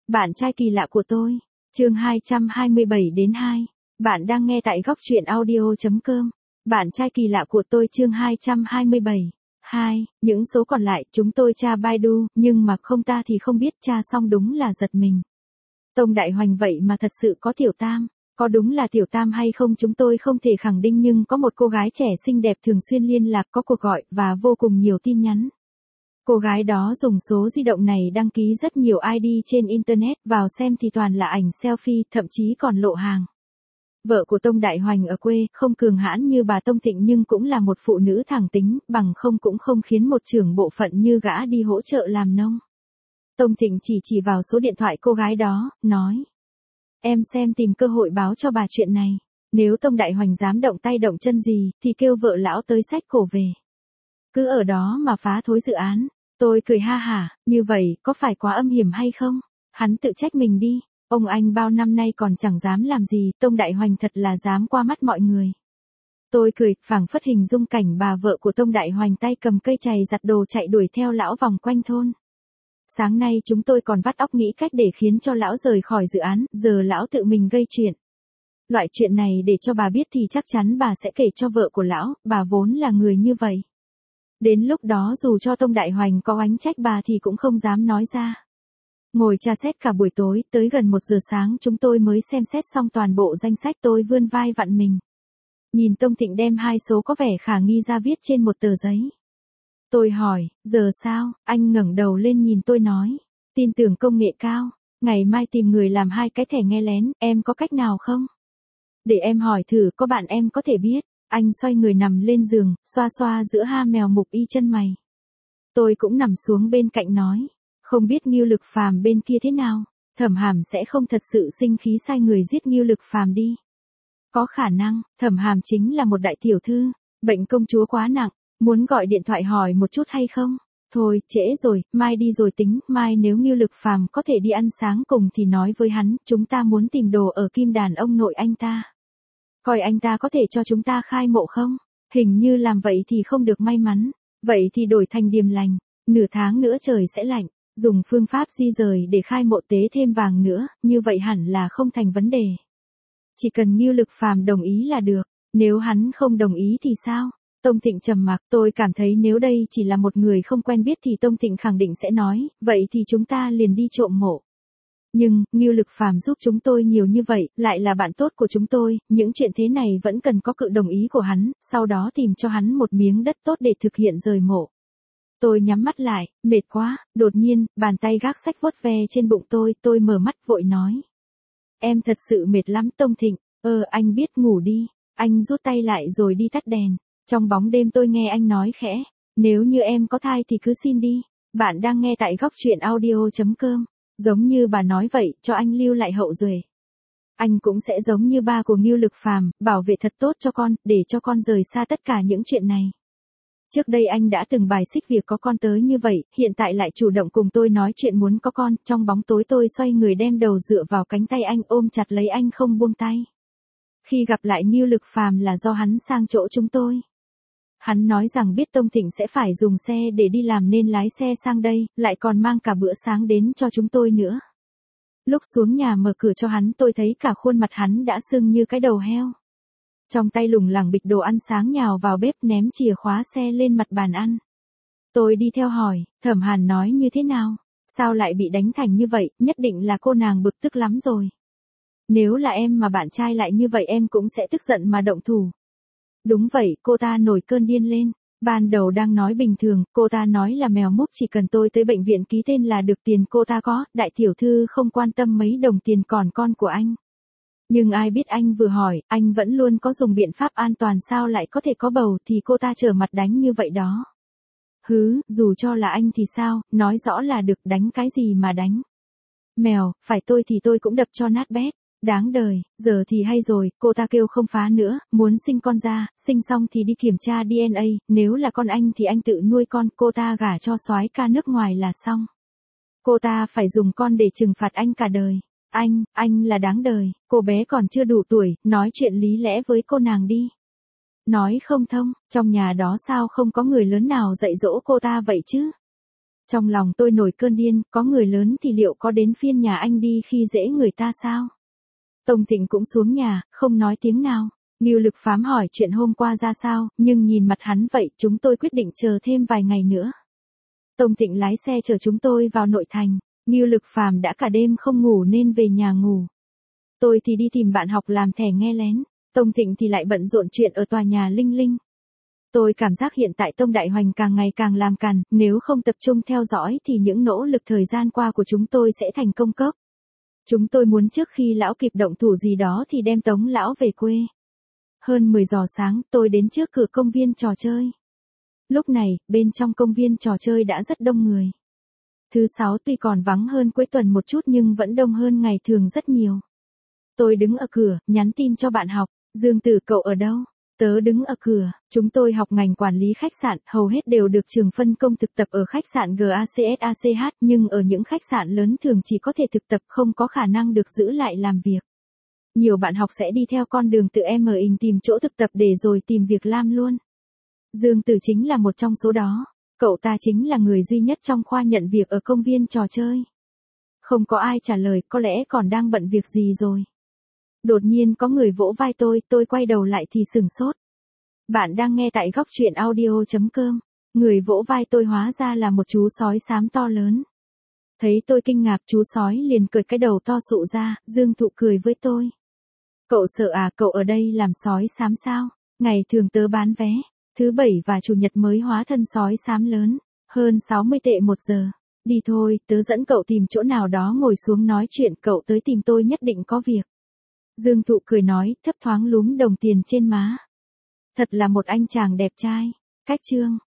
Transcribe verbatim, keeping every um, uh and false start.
Bạn trai kỳ lạ của tôi. Chương hai trăm hai mươi bảy đến hai. Bạn đang nghe tại góc truyện audio chấm com. Bạn trai kỳ lạ của tôi chương hai trăm hai mươi bảy. hai. Những số còn lại chúng tôi tra Baidu, nhưng mà không ta thì không biết, tra xong đúng là giật mình. Tông Đại Hoành vậy mà thật sự có tiểu tam. Có đúng là tiểu tam hay không chúng tôi không thể khẳng định, nhưng có một cô gái trẻ xinh đẹp thường xuyên liên lạc, có cuộc gọi và vô cùng nhiều tin nhắn. Cô gái đó dùng số di động này đăng ký rất nhiều i đê trên Internet, vào xem thì toàn là ảnh selfie, thậm chí còn lộ hàng. Vợ của Tông Đại Hoành ở quê, không cường hãn như bà Tông Thịnh nhưng cũng là một phụ nữ thẳng tính, bằng không cũng không khiến một trưởng bộ phận như gã đi hỗ trợ làm nông. Tông Thịnh chỉ chỉ vào số điện thoại cô gái đó, nói. Em xem tìm cơ hội báo cho bà chuyện này. Nếu Tông Đại Hoành dám động tay động chân gì, thì kêu vợ lão tới xách cổ về. Cứ ở đó mà phá thối dự án. Tôi cười ha hả, như vậy có phải quá âm hiểm hay không? Hắn tự trách mình đi. Ông anh bao năm nay còn chẳng dám làm gì, Tông Đại Hoành thật là dám qua mắt mọi người. Tôi cười, phảng phất hình dung cảnh bà vợ của Tông Đại Hoành tay cầm cây chày giặt đồ chạy đuổi theo lão vòng quanh thôn. Sáng nay chúng tôi còn vắt óc nghĩ cách để khiến cho lão rời khỏi dự án, giờ lão tự mình gây chuyện. Loại chuyện này để cho bà biết thì chắc chắn bà sẽ kể cho vợ của lão, bà vốn là người như vậy. Đến lúc đó dù cho Tông Đại Hoành có oánh trách bà thì cũng không dám nói ra. Ngồi tra xét cả buổi tối, tới gần một giờ sáng chúng tôi mới xem xét xong toàn bộ danh sách. Tôi vươn vai vặn mình. Nhìn Tông Thịnh đem hai số có vẻ khả nghi ra viết trên một tờ giấy. Tôi hỏi, giờ sao? Anh ngẩng đầu lên nhìn tôi nói. Tin tưởng công nghệ cao. Ngày mai tìm người làm hai cái thẻ nghe lén, em có cách nào không? Để em hỏi thử, có bạn em có thể biết. Anh xoay người nằm lên giường, xoa xoa giữa ha mèo mục y chân mày. Tôi cũng nằm xuống bên cạnh nói. Không biết Ngưu Lực Phàm bên kia thế nào? Thẩm Hàm sẽ không thật sự sinh khí sai người giết Ngưu Lực Phàm đi. Có khả năng, Thẩm Hàm chính là một đại tiểu thư, bệnh công chúa quá nặng, muốn gọi điện thoại hỏi một chút hay không? Thôi, trễ rồi, mai đi rồi tính, mai nếu Ngưu Lực Phàm có thể đi ăn sáng cùng thì nói với hắn, chúng ta muốn tìm đồ ở Kim Đàn ông nội anh ta. Coi anh ta có thể cho chúng ta khai mộ không? Hình như làm vậy thì không được may mắn. Vậy thì đổi thành Điềm Lành, nửa tháng nữa trời sẽ lạnh, dùng phương pháp di rời để khai mộ tế thêm vàng nữa, như vậy hẳn là không thành vấn đề. Chỉ cần Ngưu Lực Phàm đồng ý là được, nếu hắn không đồng ý thì sao? Tông Thịnh trầm mặc, tôi cảm thấy nếu đây chỉ là một người không quen biết thì Tông Thịnh khẳng định sẽ nói, vậy thì chúng ta liền đi trộm mộ. Nhưng, Ngưu Lực Phàm giúp chúng tôi nhiều như vậy, lại là bạn tốt của chúng tôi, những chuyện thế này vẫn cần có cự đồng ý của hắn, sau đó tìm cho hắn một miếng đất tốt để thực hiện rời mộ. Tôi nhắm mắt lại, mệt quá, đột nhiên, bàn tay gác sách vuốt ve trên bụng tôi, tôi mở mắt vội nói. Em thật sự mệt lắm Tông Thịnh, ờ anh biết ngủ đi, anh rút tay lại rồi đi tắt đèn. Trong bóng đêm tôi nghe anh nói khẽ, nếu như em có thai thì cứ xin đi. Bạn đang nghe tại góc truyện audio chấm com. Giống như bà nói vậy, cho anh lưu lại hậu duệ. Anh cũng sẽ giống như ba của Ngưu Lực Phàm, bảo vệ thật tốt cho con, để cho con rời xa tất cả những chuyện này. Trước đây anh đã từng bài xích việc có con tới như vậy, hiện tại lại chủ động cùng tôi nói chuyện muốn có con, trong bóng tối tôi xoay người đem đầu dựa vào cánh tay anh ôm chặt lấy anh không buông tay. Khi gặp lại Ngưu Lực Phàm là do hắn sang chỗ chúng tôi. Hắn nói rằng biết Tông Thịnh sẽ phải dùng xe để đi làm nên lái xe sang đây, lại còn mang cả bữa sáng đến cho chúng tôi nữa. Lúc xuống nhà mở cửa cho hắn tôi thấy cả khuôn mặt hắn đã sưng như cái đầu heo. Trong tay lủng lẳng bịch đồ ăn sáng nhào vào bếp ném chìa khóa xe lên mặt bàn ăn. Tôi đi theo hỏi, Thẩm Hàn nói như thế nào? Sao lại bị đánh thành như vậy, nhất định là cô nàng bực tức lắm rồi. Nếu là em mà bạn trai lại như vậy em cũng sẽ tức giận mà động thủ. Đúng vậy, cô ta nổi cơn điên lên. Ban đầu đang nói bình thường, cô ta nói là mèo múc chỉ cần tôi tới bệnh viện ký tên là được tiền cô ta có, đại tiểu thư không quan tâm mấy đồng tiền còn con của anh. Nhưng ai biết anh vừa hỏi, anh vẫn luôn có dùng biện pháp an toàn sao lại có thể có bầu thì cô ta trở mặt đánh như vậy đó. Hứ, dù cho là anh thì sao, nói rõ là được đánh cái gì mà đánh. Mèo, phải tôi thì tôi cũng đập cho nát bét. Đáng đời, giờ thì hay rồi, cô ta kêu không phá nữa, muốn sinh con ra, sinh xong thì đi kiểm tra đê en a, nếu là con anh thì anh tự nuôi con, cô ta gả cho soái ca nước ngoài là xong. Cô ta phải dùng con để trừng phạt anh cả đời. Anh, anh là đáng đời, cô bé còn chưa đủ tuổi, nói chuyện lý lẽ với cô nàng đi. Nói không thông, trong nhà đó sao không có người lớn nào dạy dỗ cô ta vậy chứ? Trong lòng tôi nổi cơn điên, có người lớn thì liệu có đến phiên nhà anh đi khi dễ người ta sao? Tông Thịnh cũng xuống nhà, không nói tiếng nào. Ngưu Lực Phàm hỏi chuyện hôm qua ra sao, nhưng nhìn mặt hắn vậy, chúng tôi quyết định chờ thêm vài ngày nữa. Tông Thịnh lái xe chở chúng tôi vào nội thành. Ngưu Lực Phàm đã cả đêm không ngủ nên về nhà ngủ. Tôi thì đi tìm bạn học làm thẻ nghe lén. Tông Thịnh thì lại bận rộn chuyện ở tòa nhà Linh Linh. Tôi cảm giác hiện tại Tông Đại Hoành càng ngày càng làm càn, nếu không tập trung theo dõi thì những nỗ lực thời gian qua của chúng tôi sẽ thành công cốc. Chúng tôi muốn trước khi lão kịp động thủ gì đó thì đem Tống lão về quê. Hơn mười giờ sáng, tôi đến trước cửa công viên trò chơi. Lúc này, bên trong công viên trò chơi đã rất đông người. Thứ sáu tuy còn vắng hơn cuối tuần một chút nhưng vẫn đông hơn ngày thường rất nhiều. Tôi đứng ở cửa, nhắn tin cho bạn học, Dương Tử cậu ở đâu? Tớ đứng ở cửa, chúng tôi học ngành quản lý khách sạn, hầu hết đều được trường phân công thực tập ở khách sạn giê a xê ét a xê hát, nhưng ở những khách sạn lớn thường chỉ có thể thực tập không có khả năng được giữ lại làm việc. Nhiều bạn học sẽ đi theo con đường tự em ở ình tìm chỗ thực tập để rồi tìm việc làm luôn. Dương Tử chính là một trong số đó, cậu ta chính là người duy nhất trong khoa nhận việc ở công viên trò chơi. Không có ai trả lời, có lẽ còn đang bận việc gì rồi. Đột nhiên có người vỗ vai tôi, tôi quay đầu lại thì sửng sốt. Bạn đang nghe tại góc truyện audio chấm com. Người vỗ vai tôi hóa ra là một chú sói xám to lớn. Thấy tôi kinh ngạc, chú sói liền cởi cái đầu to sụ ra, Dương Thụ cười với tôi. Cậu sợ à, cậu ở đây làm sói xám sao? Ngày thường tớ bán vé, thứ bảy và chủ nhật mới hóa thân sói xám lớn, hơn sáu mươi tệ một giờ. Đi thôi, tớ dẫn cậu tìm chỗ nào đó ngồi xuống nói chuyện, cậu tới tìm tôi nhất định có việc. Dương Thụ cười nói, thấp thoáng lúm đồng tiền trên má. Thật là một anh chàng đẹp trai. Cách chương